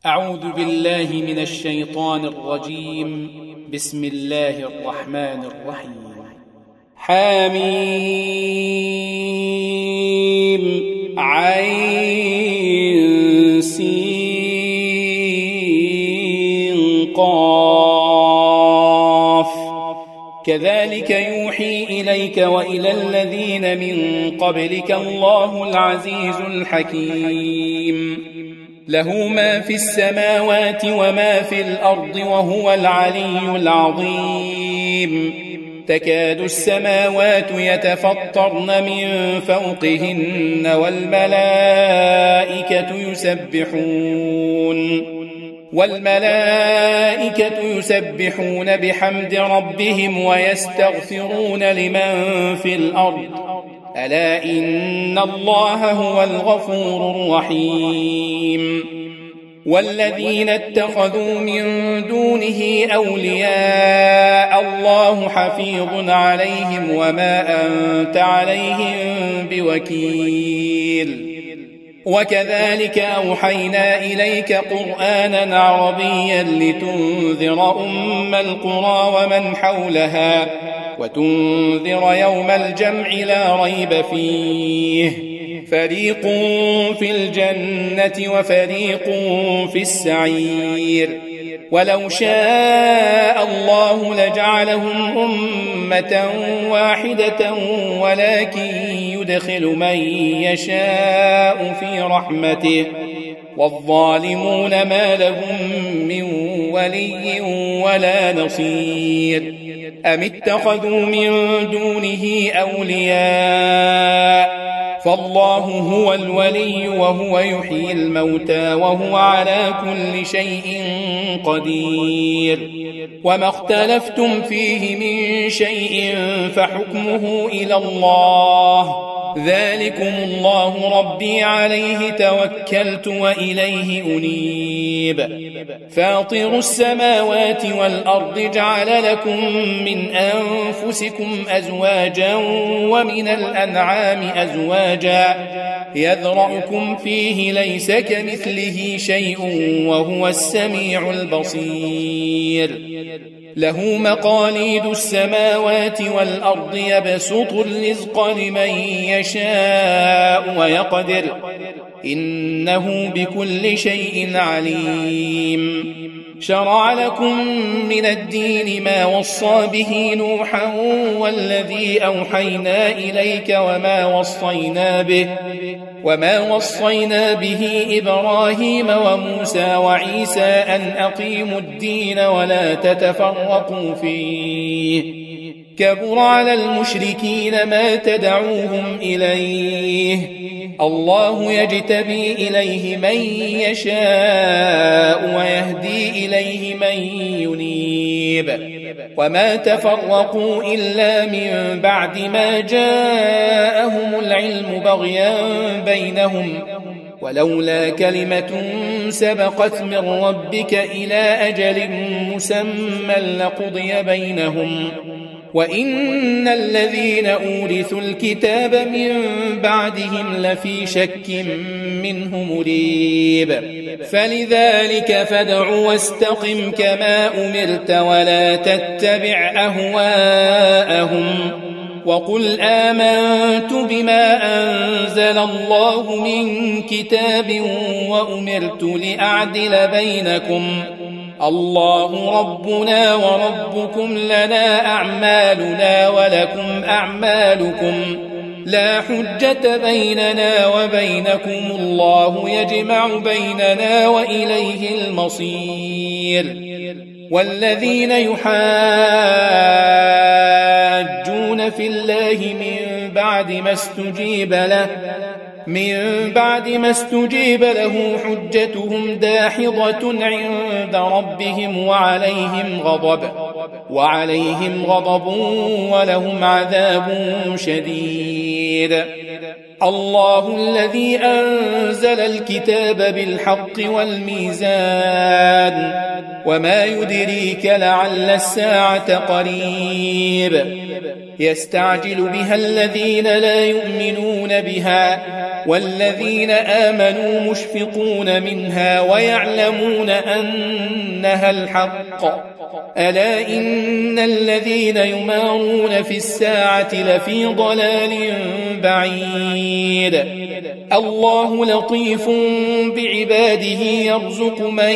أعوذ بالله من الشيطان الرجيم. بسم الله الرحمن الرحيم. حميم عين سين قاف كذلك يوحي إليك وإلى الذين من قبلك الله العزيز الحكيم. له ما في السماوات وما في الأرض وهو العلي العظيم. تكاد السماوات يتفطرن من فوقهن والملائكة يسبحون بحمد ربهم ويستغفرون لمن في الأرض ألا إن الله هو الغفور الرحيم. والذين اتخذوا من دونه أولياء الله حفيظ عليهم وما أنت عليهم بوكيل. وكذلك أوحينا إليك قرآنا عربيا لتنذر أم القرى ومن حولها وتنذر يوم الجمع لا ريب فيه فريق في الجنة وفريق في السعير. ولو شاء الله لجعلهم أمة واحدة ولكن يدخل من يشاء في رحمته والظالمون ما لهم من ولي ولا نصير. أم اتخذوا من دونه أولياء فالله هو الولي وهو يحيي الموتى وهو على كل شيء قدير. وما اختلفتم فيه من شيء فحكمه إلى الله ذلكم الله ربي عليه توكلت وإليه أنيب. فاطر السماوات والأرض جعل لكم من أنفسكم أزواجا ومن الأنعام أزواجا يذرأكم فيه ليس كمثله شيء وهو السميع البصير. له مقاليد السماوات والأرض يبسط الرزق لمن يشاء ويقدر إنه بكل شيء عليم. شرع لكم من الدين ما وصى به نوحا والذي أوحينا إليك وما وصينا به إبراهيم وموسى وعيسى أن أقيموا الدين ولا تتفرقوا فيه كبر على المشركين ما تدعوهم إليه الله يجتبي إليه من يشاء ويهدي إليه من ينيب. وما تفرقوا إلا من بعد ما جاءهم العلم بغيا بينهم ولولا كلمة سبقت من ربك إلى أجل مسمى لقضي بينهم وإن الذين أورثوا الكتاب من بعدهم لفي شك منه مريب. فلذلك فادع واستقم كما أمرت ولا تتبع أهواءهم وقل آمنت بما أنزل الله من كتاب وأمرت لأعدل بينكم الله ربنا وربكم لنا أعمالنا ولكم أعمالكم لا حجة بيننا وبينكم الله يجمع بيننا وإليه المصير. والذين يحاجون في الله من بعد ما استجيب له حجتهم داحضة عند ربهم وعليهم غضب ولهم عذاب شديد. الله الذي أنزل الكتاب بالحق والميزان وما يدريك لعل الساعة قريب. يستعجل بها الذين لا يؤمنون بها والذين آمنوا مشفقون منها ويعلمون أنها الحق ألا إن الذين يمارون في الساعة لفي ضلال بعيد الله لطيف بعباده يرزق من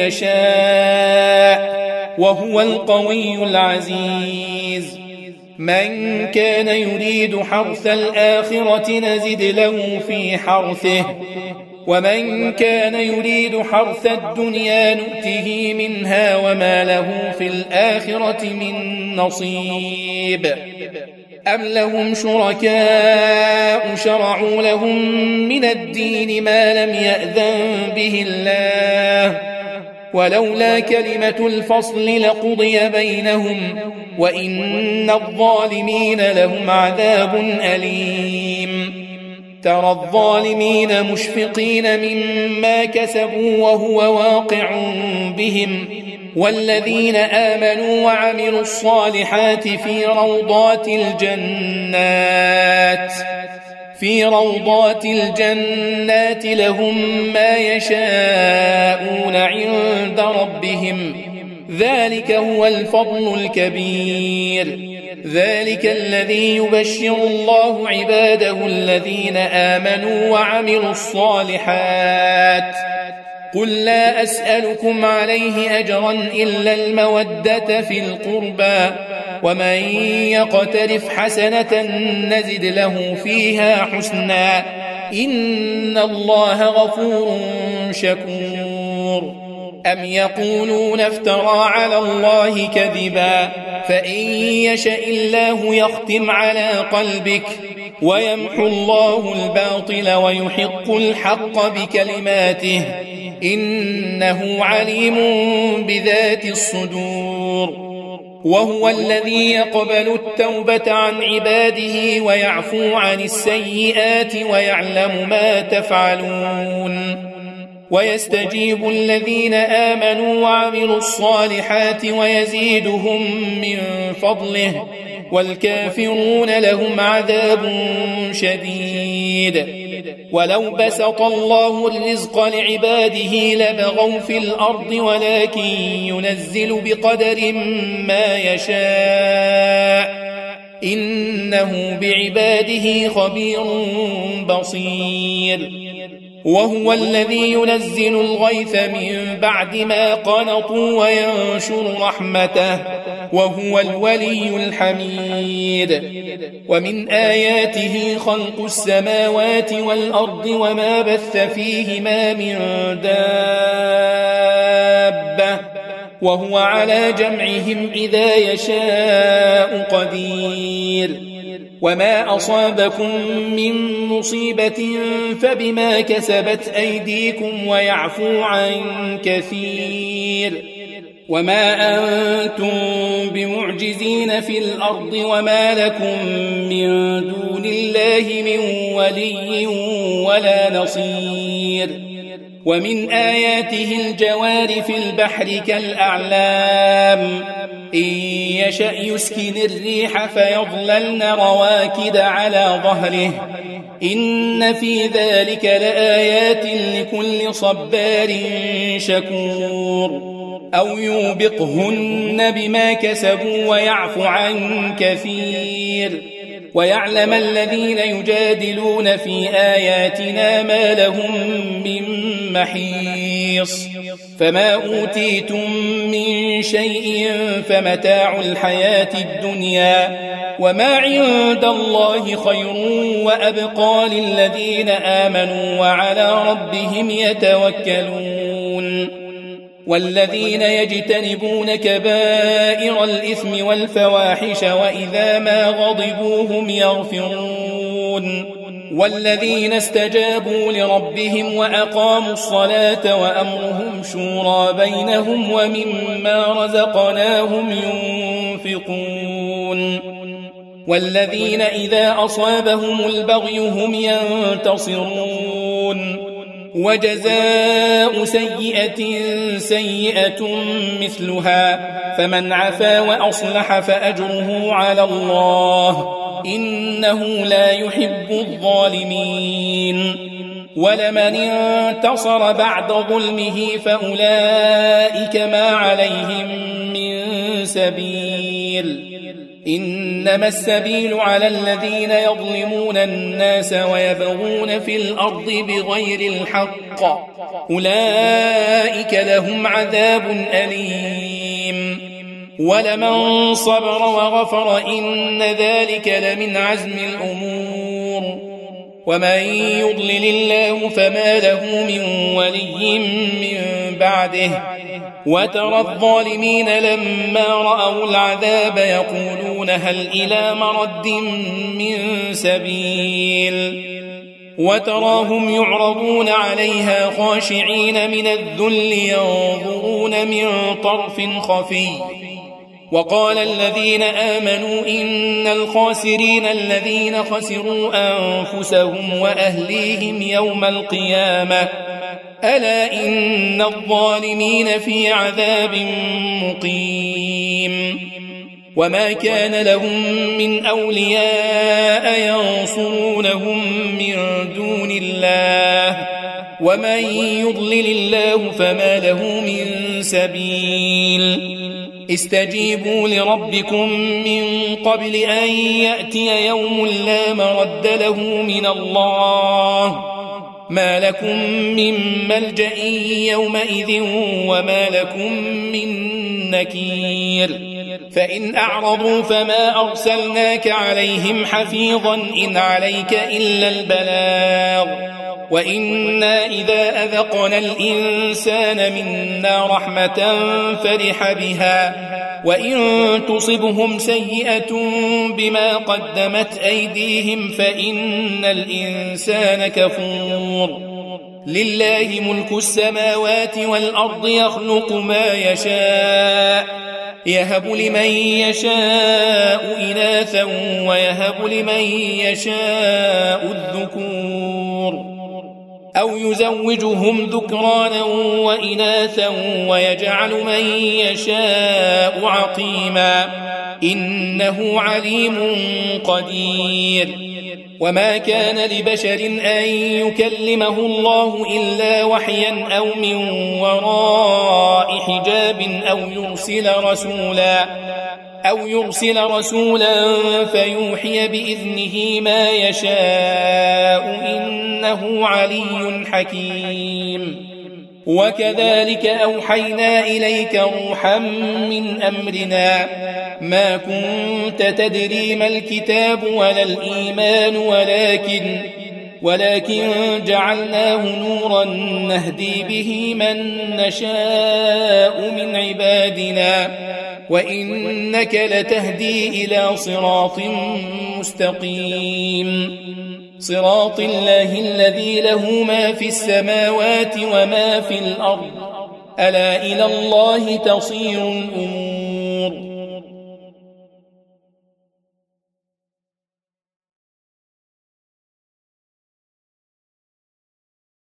يشاء وهو القوي العزيز من كان يريد حرث الآخرة نزد له في حرثه ومن كان يريد حرث الدنيا نؤته منها وما له في الآخرة من نصيب أم لهم شركاء شرعوا لهم من الدين ما لم يأذن به الله ولولا كلمة الفصل لقضي بينهم وإن الظالمين لهم عذاب أليم ترى الظالمين مشفقين مما كسبوا وهو واقع بهم والذين آمنوا وعملوا الصالحات في روضات الجنات لهم ما يشاءون عند ربهم ذلك هو الفضل الكبير ذلك الذي يبشر الله عباده الذين آمنوا وعملوا الصالحات قل لا أسألكم عليه أجرا إلا المودة في القربى ومن يقترف حسنة نزد له فيها حسنا إن الله غفور شكور أم يقولون افترى على الله كذبا فإن يشاء الله يختم على قلبك ويمحو الله الباطل ويحق الحق بكلماته إنه عليم بذات الصدور وهو الذي يقبل التوبة عن عباده ويعفو عن السيئات ويعلم ما تفعلون ويستجيب الذين آمنوا وعملوا الصالحات ويزيدهم من فضله والكافرون لهم عذاب شديد ولو بسط الله الرزق لعباده لبغوا في الأرض ولكن ينزل بقدر ما يشاء إنه بعباده خبير بصير وهو الذي ينزل الغيث من بعد ما قنطوا وينشر رحمته وهو الولي الحميد ومن آياته خلق السماوات والأرض وما بث فيهما من دابة وهو على جمعهم إذا يشاء قدير وما أصابكم من مصيبة فبما كسبت أيديكم ويعفو عن كثير وما أنتم بمعجزين في الأرض وما لكم من دون الله من ولي ولا نصير ومن آياته الجوار في البحر كالأعلام إن يشأ يسكن الريح فيظللن رواكد على ظهره إن في ذلك لآيات لكل صبار شكور أو يوبقهن بما كسبوا ويعفو عن كثير ويعلم الذين يجادلون في آياتنا ما لهم من محيص فما أوتيتم من شيء فمتاع الحياة الدنيا وما عند الله خير وأبقى للذين آمنوا وعلى ربهم يتوكلون والذين يجتنبون كبائر الإثم والفواحش وإذا ما غضبوا هم يغفرون والذين استجابوا لربهم وأقاموا الصلاة وأمرهم شورى بينهم ومما رزقناهم ينفقون والذين إذا أصابهم البغي هم ينتصرون وجزاء سيئة سيئة مثلها فمن عفا وأصلح فأجره على الله إنه لا يحب الظالمين ولمن انتصر بعد ظلمه فأولئك ما عليهم من سبيل إنما السبيل على الذين يظلمون الناس ويبغون في الأرض بغير الحق أولئك لهم عذاب أليم ولمن صبر وغفر إن ذلك لمن عزم الأمور ومن يضلل الله فما له من ولي من بعده وترى الظالمين لما رأوا العذاب يقولون هل إلى مرد من سبيل وتراهم يعرضون عليها خاشعين من الذل ينظرون من طرف خفي وقال الذين آمنوا إن الخاسرين الذين خسروا أنفسهم وأهليهم يوم القيامة ألا إن الظالمين في عذاب مقيم وما كان لهم من أولياء ينصرونهم من دون الله ومن يضلل الله فما له من سبيل استجيبوا لربكم من قبل أن يأتي يوم لا مرد له من الله ما لكم من ملجأ يومئذ وما لكم من نكير فإن أعرضوا فما أرسلناك عليهم حفيظا إن عليك إلا البلاغ وإنا إذا أذقنا الإنسان منا رحمة فرح بها وإن تصبهم سيئة بما قدمت أيديهم فإن الإنسان كفور لله ملك السماوات والأرض يخلق ما يشاء يهب لمن يشاء إناثا ويهب لمن يشاء الذكور أو يزوجهم ذكرانا وإناثا ويجعل من يشاء عقيما إنه عليم قدير وما كان لبشر أن يكلمه الله إلا وحيا أو من وراء حجاب أو يرسل رسولا فيوحي بإذنه ما يشاء إنه علي حكيم وكذلك أوحينا إليك روحا من أمرنا ما كنت تدري ما الكتاب ولا الإيمان ولكن جعلناه نورا نهدي به من نشاء من عبادنا وإنك لتهدي إلى صراط مستقيم صراط الله الذي له ما في السماوات وما في الأرض ألا إلى الله تصير الأمور